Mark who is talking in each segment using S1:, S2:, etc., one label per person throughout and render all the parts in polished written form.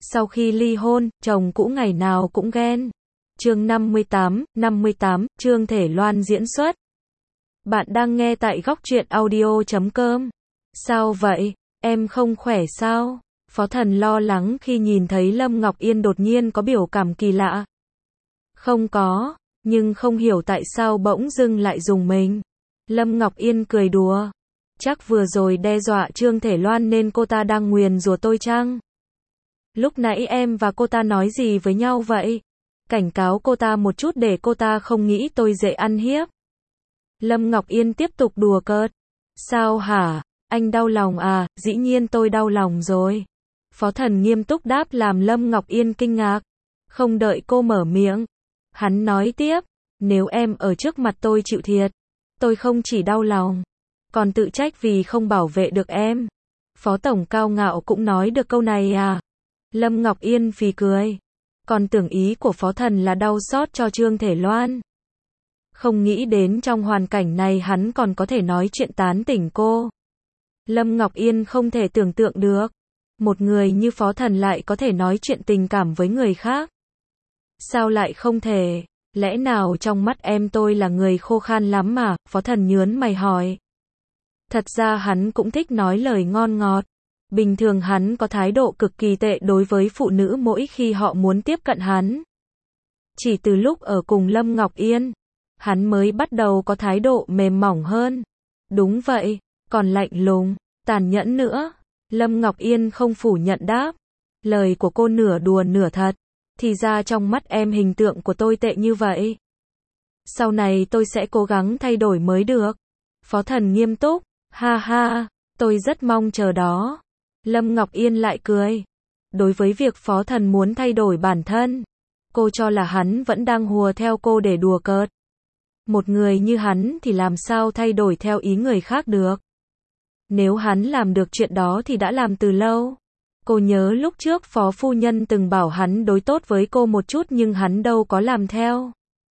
S1: Sau khi ly hôn, chồng cũ ngày nào cũng ghen. Chương 58, Trương Thể Loan diễn xuất. Bạn đang nghe tại góc truyện audio.com. Sao vậy? Em không khỏe sao? Phó Thần lo lắng khi nhìn thấy Lâm Ngọc Yên đột nhiên có biểu cảm kỳ lạ. Không có, nhưng không hiểu tại sao bỗng dưng lại dùng mình. Lâm Ngọc Yên cười đùa. Chắc vừa rồi đe dọa Trương Thể Loan nên cô ta đang nguyền rủa tôi chăng? Lúc nãy em và cô ta nói gì với nhau vậy? Cảnh cáo cô ta một chút để cô ta không nghĩ tôi dễ ăn hiếp. Lâm Ngọc Yên tiếp tục đùa cợt. Sao hả? Anh đau lòng à? Dĩ nhiên tôi đau lòng rồi. Phó Thần nghiêm túc đáp làm Lâm Ngọc Yên kinh ngạc. Không đợi cô mở miệng, hắn nói tiếp, nếu em ở trước mặt tôi chịu thiệt, tôi không chỉ đau lòng, còn tự trách vì không bảo vệ được em. Phó Tổng cao ngạo cũng nói được câu này à? Lâm Ngọc Yên phì cười. Còn tưởng ý của Phó Thần là đau xót cho Trương Thể Loan. Không nghĩ đến trong hoàn cảnh này hắn còn có thể nói chuyện tán tỉnh cô. Lâm Ngọc Yên không thể tưởng tượng được. Một người như Phó Thần lại có thể nói chuyện tình cảm với người khác. Sao lại không thể? Lẽ nào trong mắt em tôi là người khô khan lắm mà? Phó Thần nhớn mày hỏi. Thật ra hắn cũng thích nói lời ngon ngọt. Bình thường hắn có thái độ cực kỳ tệ đối với phụ nữ mỗi khi họ muốn tiếp cận hắn. Chỉ từ lúc ở cùng Lâm Ngọc Yên, hắn mới bắt đầu có thái độ mềm mỏng hơn. Đúng vậy, còn lạnh lùng, tàn nhẫn nữa. Lâm Ngọc Yên không phủ nhận đáp. Lời của cô nửa đùa nửa thật. Thì ra trong mắt em hình tượng của tôi tệ như vậy. Sau này tôi sẽ cố gắng thay đổi mới được. Phó Thần nghiêm túc. Ha ha, tôi rất mong chờ đó. Lâm Ngọc Yên lại cười. Đối với việc Phó Thần muốn thay đổi bản thân, cô cho là hắn vẫn đang hùa theo cô để đùa cợt. Một người như hắn thì làm sao thay đổi theo ý người khác được. Nếu hắn làm được chuyện đó thì đã làm từ lâu. Cô nhớ lúc trước Phó Phu Nhân từng bảo hắn đối tốt với cô một chút nhưng hắn đâu có làm theo.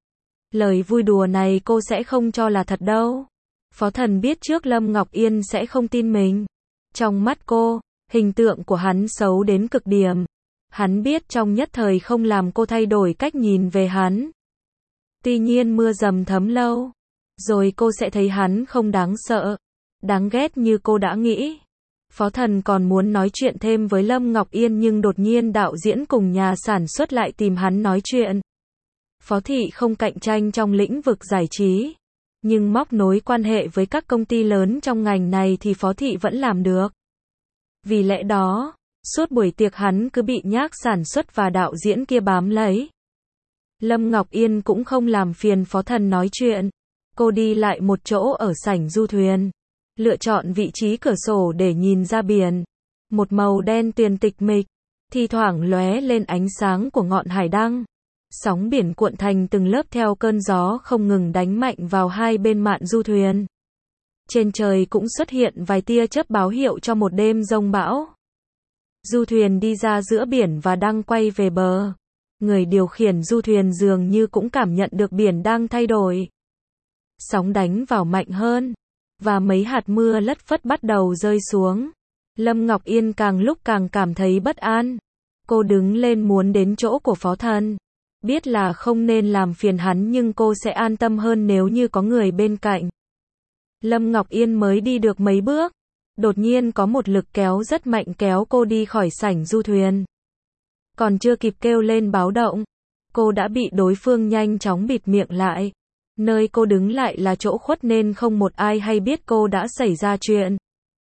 S1: Lời vui đùa này cô sẽ không cho là thật đâu. Phó Thần biết trước Lâm Ngọc Yên sẽ không tin mình. Trong mắt cô, hình tượng của hắn xấu đến cực điểm. Hắn biết trong nhất thời không làm cô thay đổi cách nhìn về hắn. Tuy nhiên mưa dầm thấm lâu, rồi cô sẽ thấy hắn không đáng sợ, đáng ghét như cô đã nghĩ. Phó Thần còn muốn nói chuyện thêm với Lâm Ngọc Yên nhưng đột nhiên đạo diễn cùng nhà sản xuất lại tìm hắn nói chuyện. Phó Thị không cạnh tranh trong lĩnh vực giải trí, nhưng móc nối quan hệ với các công ty lớn trong ngành này thì Phó Thị vẫn làm được. Vì lẽ đó, suốt buổi tiệc hắn cứ bị nhác sản xuất và đạo diễn kia bám lấy. Lâm Ngọc Yên cũng không làm phiền Phó Thần nói chuyện. Cô đi lại một chỗ ở sảnh du thuyền, lựa chọn vị trí cửa sổ để nhìn ra biển. Một màu đen tuyền tịch mịch, thi thoảng lóe lên ánh sáng của ngọn hải đăng. Sóng biển cuộn thành từng lớp theo cơn gió không ngừng đánh mạnh vào hai bên mạn du thuyền. Trên trời cũng xuất hiện vài tia chớp báo hiệu cho một đêm giông bão. Du thuyền đi ra giữa biển và đang quay về bờ. Người điều khiển du thuyền dường như cũng cảm nhận được biển đang thay đổi. Sóng đánh vào mạnh hơn, và mấy hạt mưa lất phất bắt đầu rơi xuống. Lâm Ngọc Yên càng lúc càng cảm thấy bất an. Cô đứng lên muốn đến chỗ của Phó Thần. Biết là không nên làm phiền hắn nhưng cô sẽ an tâm hơn nếu như có người bên cạnh. Lâm Ngọc Yên mới đi được mấy bước, đột nhiên có một lực kéo rất mạnh kéo cô đi khỏi sảnh du thuyền. Còn chưa kịp kêu lên báo động, cô đã bị đối phương nhanh chóng bịt miệng lại. Nơi cô đứng lại là chỗ khuất nên không một ai hay biết cô đã xảy ra chuyện.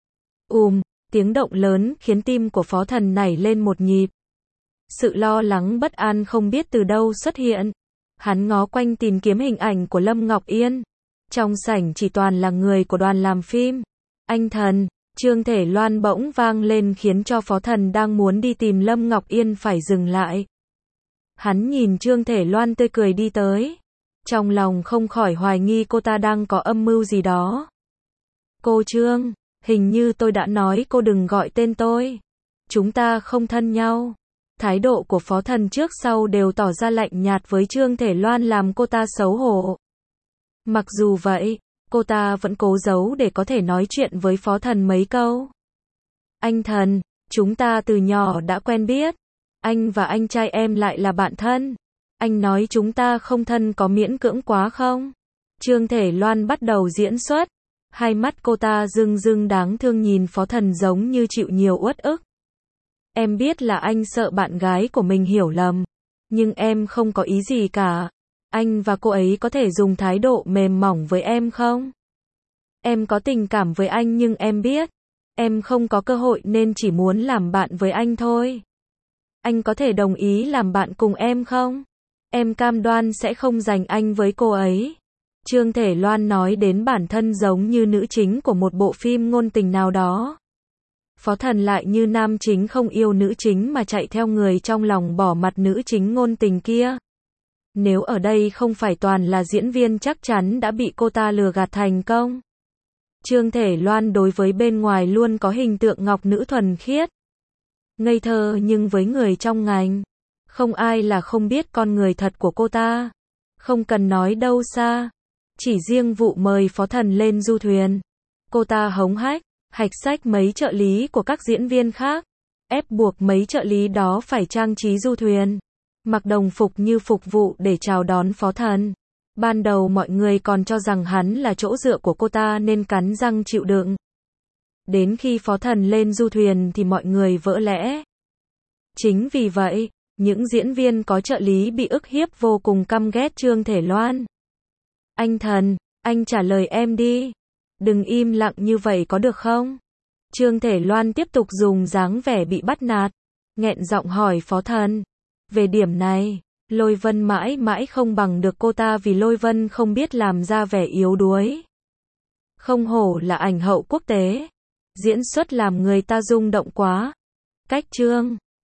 S1: Tiếng động lớn khiến tim của Phó Thần nảy lên một nhịp. Sự lo lắng bất an không biết từ đâu xuất hiện. Hắn ngó quanh tìm kiếm hình ảnh của Lâm Ngọc Yên. Trong sảnh chỉ toàn là người của đoàn làm phim. Anh Thần, Trương Thể Loan bỗng vang lên khiến cho Phó Thần đang muốn đi tìm Lâm Ngọc Yên phải dừng lại. Hắn nhìn Trương Thể Loan tươi cười đi tới. Trong lòng không khỏi hoài nghi cô ta đang có âm mưu gì đó. Cô Trương, hình như tôi đã nói cô đừng gọi tên tôi. Chúng ta không thân nhau. Thái độ của Phó Thần trước sau đều tỏ ra lạnh nhạt với Trương Thể Loan làm cô ta xấu hổ. Mặc dù vậy, cô ta vẫn cố giấu để có thể nói chuyện với Phó Thần mấy câu. Anh Thần, chúng ta từ nhỏ đã quen biết. Anh và anh trai em lại là bạn thân. Anh nói chúng ta không thân có miễn cưỡng quá không? Trương Thể Loan bắt đầu diễn xuất. Hai mắt cô ta rưng rưng đáng thương nhìn Phó Thần giống như chịu nhiều uất ức. Em biết là anh sợ bạn gái của mình hiểu lầm. Nhưng em không có ý gì cả. Anh và cô ấy có thể dùng thái độ mềm mỏng với em không? Em có tình cảm với anh nhưng em biết. Em không có cơ hội nên chỉ muốn làm bạn với anh thôi. Anh có thể đồng ý làm bạn cùng em không? Em cam đoan sẽ không giành anh với cô ấy. Trương Thể Loan nói đến bản thân giống như nữ chính của một bộ phim ngôn tình nào đó. Phó Thần lại như nam chính không yêu nữ chính mà chạy theo người trong lòng bỏ mặt nữ chính ngôn tình kia. Nếu ở đây không phải toàn là diễn viên chắc chắn đã bị cô ta lừa gạt thành công. Trương Thể Loan đối với bên ngoài luôn có hình tượng ngọc nữ thuần khiết, ngây thơ nhưng với người trong ngành, không ai là không biết con người thật của cô ta. Không cần nói đâu xa, chỉ riêng vụ mời Phó Thần lên du thuyền, cô ta hống hạch xách mấy trợ lý của các diễn viên khác, ép buộc mấy trợ lý đó phải trang trí du thuyền, mặc đồng phục như phục vụ để chào đón Phó Thần. Ban đầu mọi người còn cho rằng hắn là chỗ dựa của cô ta nên cắn răng chịu đựng. Đến khi Phó Thần lên du thuyền thì mọi người vỡ lẽ. Chính vì vậy, những diễn viên có trợ lý bị ức hiếp vô cùng căm ghét Trương Thể Loan. Anh Thần, anh trả lời em đi. Đừng im lặng như vậy có được không? Trương Thể Loan tiếp tục dùng dáng vẻ bị bắt nạt, nghẹn giọng hỏi Phó Thần. Về điểm này, Lôi Vân mãi mãi không bằng được cô ta vì Lôi Vân không biết làm ra vẻ yếu đuối. Không hổ là ảnh hậu quốc tế. Diễn xuất làm người ta rung động quá. Cách Trương